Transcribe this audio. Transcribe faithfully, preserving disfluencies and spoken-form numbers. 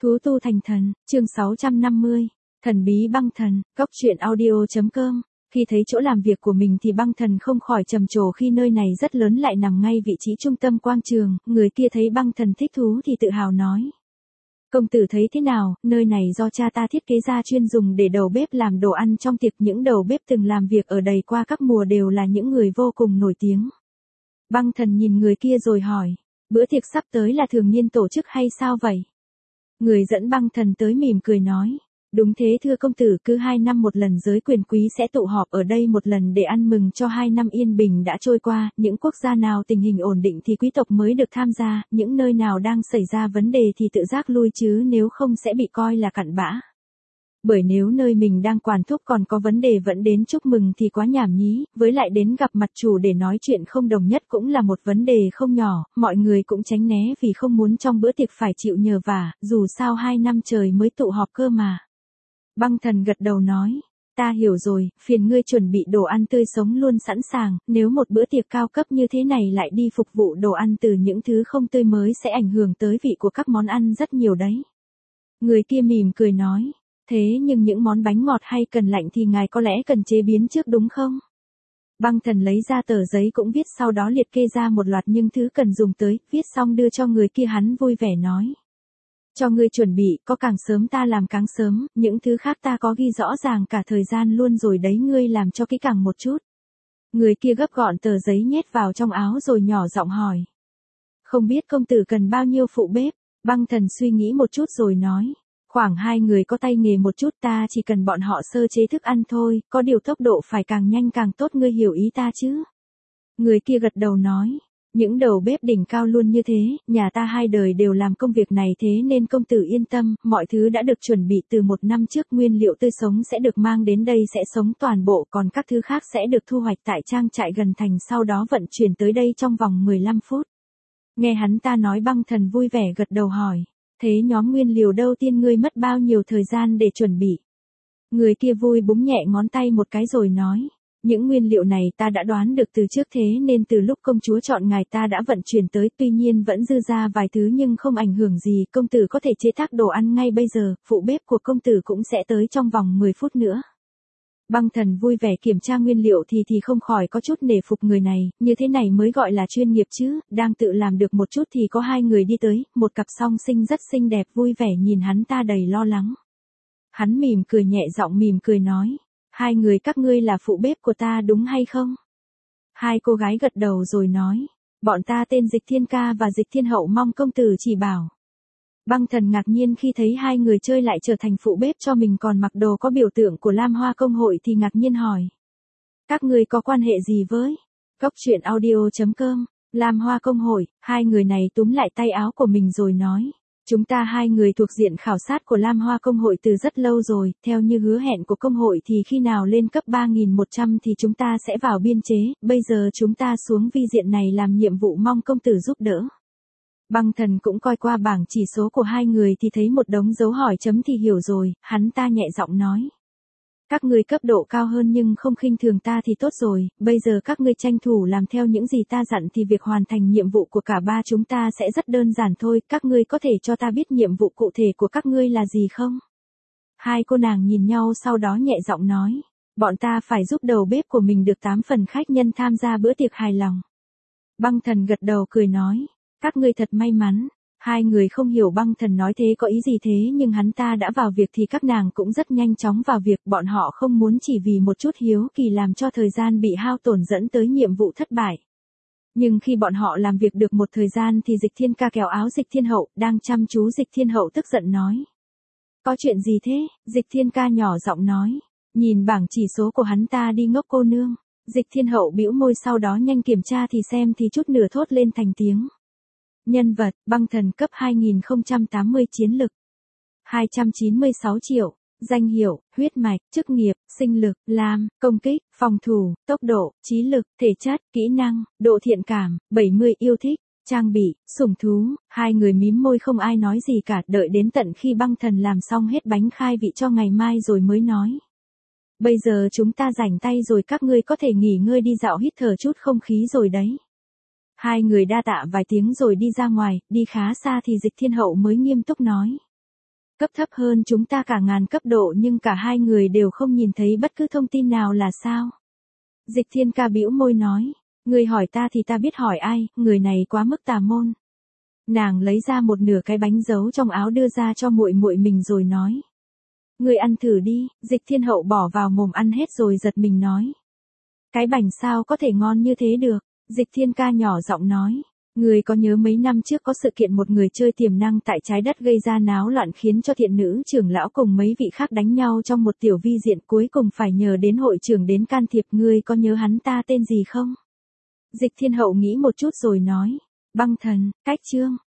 Thú tu thành thần, chương sáu trăm năm mươi, thần bí băng thần, góc truyện audio.com. Khi thấy chỗ làm việc của mình thì băng thần không khỏi trầm trồ khi nơi này rất lớn lại nằm ngay vị trí trung tâm quang trường, người kia thấy băng thần thích thú thì tự hào nói. Công tử thấy thế nào, nơi này do cha ta thiết kế ra chuyên dùng để đầu bếp làm đồ ăn trong tiệc, những đầu bếp từng làm việc ở đây qua các mùa đều là những người vô cùng nổi tiếng. Băng thần nhìn người kia rồi hỏi, bữa tiệc sắp tới là thường niên tổ chức hay sao vậy? Người dẫn băng thần tới mỉm cười nói, đúng thế thưa công tử, cứ hai năm một lần giới quyền quý sẽ tụ họp ở đây một lần để ăn mừng cho hai năm yên bình đã trôi qua, những quốc gia nào tình hình ổn định thì quý tộc mới được tham gia, những nơi nào đang xảy ra vấn đề thì tự giác lui chứ nếu không sẽ bị coi là cặn bã. Bởi nếu nơi mình đang quản thúc còn có vấn đề vẫn đến chúc mừng thì quá nhảm nhí, với lại đến gặp mặt chủ để nói chuyện không đồng nhất cũng là một vấn đề không nhỏ, mọi người cũng tránh né vì không muốn trong bữa tiệc phải chịu nhờ vả, dù sao hai năm trời mới tụ họp cơ mà. Băng thần gật đầu nói, ta hiểu rồi, phiền ngươi chuẩn bị đồ ăn tươi sống luôn sẵn sàng, nếu một bữa tiệc cao cấp như thế này lại đi phục vụ đồ ăn từ những thứ không tươi mới sẽ ảnh hưởng tới vị của các món ăn rất nhiều đấy. Người kia mỉm cười nói. Thế nhưng những món bánh ngọt hay cần lạnh thì ngài có lẽ cần chế biến trước đúng không? Băng thần lấy ra tờ giấy cũng viết sau đó liệt kê ra một loạt những thứ cần dùng tới, viết xong đưa cho người kia hắn vui vẻ nói. Cho ngươi chuẩn bị, có càng sớm ta làm càng sớm, những thứ khác ta có ghi rõ ràng cả thời gian luôn rồi đấy, ngươi làm cho kỹ càng một chút. Người kia gấp gọn tờ giấy nhét vào trong áo rồi nhỏ giọng hỏi. Không biết công tử cần bao nhiêu phụ bếp? Băng thần suy nghĩ một chút rồi nói. Khoảng hai người có tay nghề một chút, ta chỉ cần bọn họ sơ chế thức ăn thôi, có điều tốc độ phải càng nhanh càng tốt, ngươi hiểu ý ta chứ? Người kia gật đầu nói, những đầu bếp đỉnh cao luôn như thế, nhà ta hai đời đều làm công việc này thế nên công tử yên tâm, mọi thứ đã được chuẩn bị từ một năm trước, nguyên liệu tươi sống sẽ được mang đến đây sẽ sống toàn bộ, còn các thứ khác sẽ được thu hoạch tại trang trại gần thành sau đó vận chuyển tới đây trong vòng mười lăm phút. Nghe hắn ta nói băng thần vui vẻ gật đầu hỏi. Thế nhóm nguyên liệu đầu tiên ngươi mất bao nhiêu thời gian để chuẩn bị? Người kia vui búng nhẹ ngón tay một cái rồi nói. Những nguyên liệu này ta đã đoán được từ trước thế nên từ lúc công chúa chọn ngài ta đã vận chuyển tới, tuy nhiên vẫn dư ra vài thứ nhưng không ảnh hưởng gì, công tử có thể chế tác đồ ăn ngay bây giờ, phụ bếp của công tử cũng sẽ tới trong vòng mười phút nữa. Băng thần vui vẻ kiểm tra nguyên liệu thì thì không khỏi có chút nể phục người này, như thế này mới gọi là chuyên nghiệp chứ, đang tự làm được một chút thì có hai người đi tới, một cặp song sinh rất xinh đẹp vui vẻ nhìn hắn ta đầy lo lắng. Hắn mỉm cười nhẹ giọng mỉm cười nói, hai người các ngươi là phụ bếp của ta đúng hay không? Hai cô gái gật đầu rồi nói, bọn ta tên Dịch Thiên Ca và Dịch Thiên Hậu mong công tử chỉ bảo. Băng thần ngạc nhiên khi thấy hai người chơi lại trở thành phụ bếp cho mình còn mặc đồ có biểu tượng của Lam Hoa Công hội thì ngạc nhiên hỏi. Các ngươi có quan hệ gì với? Góc truyện audio.com, Lam Hoa Công hội, hai người này túm lại tay áo của mình rồi nói. Chúng ta hai người thuộc diện khảo sát của Lam Hoa Công hội từ rất lâu rồi, theo như hứa hẹn của công hội thì khi nào lên cấp ba nghìn một trăm thì chúng ta sẽ vào biên chế, bây giờ chúng ta xuống vi diện này làm nhiệm vụ mong công tử giúp đỡ. Băng thần cũng coi qua bảng chỉ số của hai người thì thấy một đống dấu hỏi chấm thì hiểu rồi, hắn ta nhẹ giọng nói. Các ngươi cấp độ cao hơn nhưng không khinh thường ta thì tốt rồi, bây giờ các ngươi tranh thủ làm theo những gì ta dặn thì việc hoàn thành nhiệm vụ của cả ba chúng ta sẽ rất đơn giản thôi, các ngươi có thể cho ta biết nhiệm vụ cụ thể của các ngươi là gì không? Hai cô nàng nhìn nhau sau đó nhẹ giọng nói, bọn ta phải giúp đầu bếp của mình được tám phần khách nhân tham gia bữa tiệc hài lòng. Băng thần gật đầu cười nói. Các ngươi thật may mắn, hai người không hiểu băng thần nói thế có ý gì thế nhưng hắn ta đã vào việc thì các nàng cũng rất nhanh chóng vào việc, bọn họ không muốn chỉ vì một chút hiếu kỳ làm cho thời gian bị hao tổn dẫn tới nhiệm vụ thất bại. Nhưng khi bọn họ làm việc được một thời gian thì Dịch Thiên Ca kéo áo Dịch Thiên Hậu, đang chăm chú Dịch Thiên Hậu tức giận nói. Có chuyện gì thế? Dịch Thiên Ca nhỏ giọng nói, nhìn bảng chỉ số của hắn ta đi ngốc cô nương. Dịch Thiên Hậu bĩu môi sau đó nhanh kiểm tra thì xem thì chút nửa thốt lên thành tiếng. Nhân vật, băng thần cấp hai nghìn không trăm tám mươi chiến lực. hai trăm chín mươi sáu triệu, danh hiệu, huyết mạch, chức nghiệp, sinh lực, lam, công kích, phòng thủ, tốc độ, trí lực, thể chất, kỹ năng, độ thiện cảm, bảy mươi yêu thích, trang bị, sủng thú, hai người mím môi không ai nói gì cả, đợi đến tận khi băng thần làm xong hết bánh khai vị cho ngày mai rồi mới nói. Bây giờ chúng ta rảnh tay rồi, các ngươi có thể nghỉ ngơi đi dạo hít thở chút không khí rồi đấy. Hai người đa tạ vài tiếng rồi đi ra ngoài, đi khá xa thì Dịch Thiên Hậu mới nghiêm túc nói. Cấp thấp hơn chúng ta cả ngàn cấp độ nhưng cả hai người đều không nhìn thấy bất cứ thông tin nào là sao? Dịch Thiên Ca bĩu môi nói, người hỏi ta thì ta biết hỏi ai, người này quá mức tà môn. Nàng lấy ra một nửa cái bánh giấu trong áo đưa ra cho muội muội mình rồi nói. Người ăn thử đi, Dịch Thiên Hậu bỏ vào mồm ăn hết rồi giật mình nói. Cái bánh sao có thể ngon như thế được, Dịch Thiên Ca nhỏ giọng nói. Người có nhớ mấy năm trước có sự kiện một người chơi tiềm năng tại trái đất gây ra náo loạn khiến cho thiện nữ trưởng lão cùng mấy vị khác đánh nhau trong một tiểu vi diện cuối cùng phải nhờ đến hội trưởng đến can thiệp, ngươi có nhớ hắn ta tên gì không? Dịch Thiên Hậu nghĩ một chút rồi nói. Băng thần, cách chương.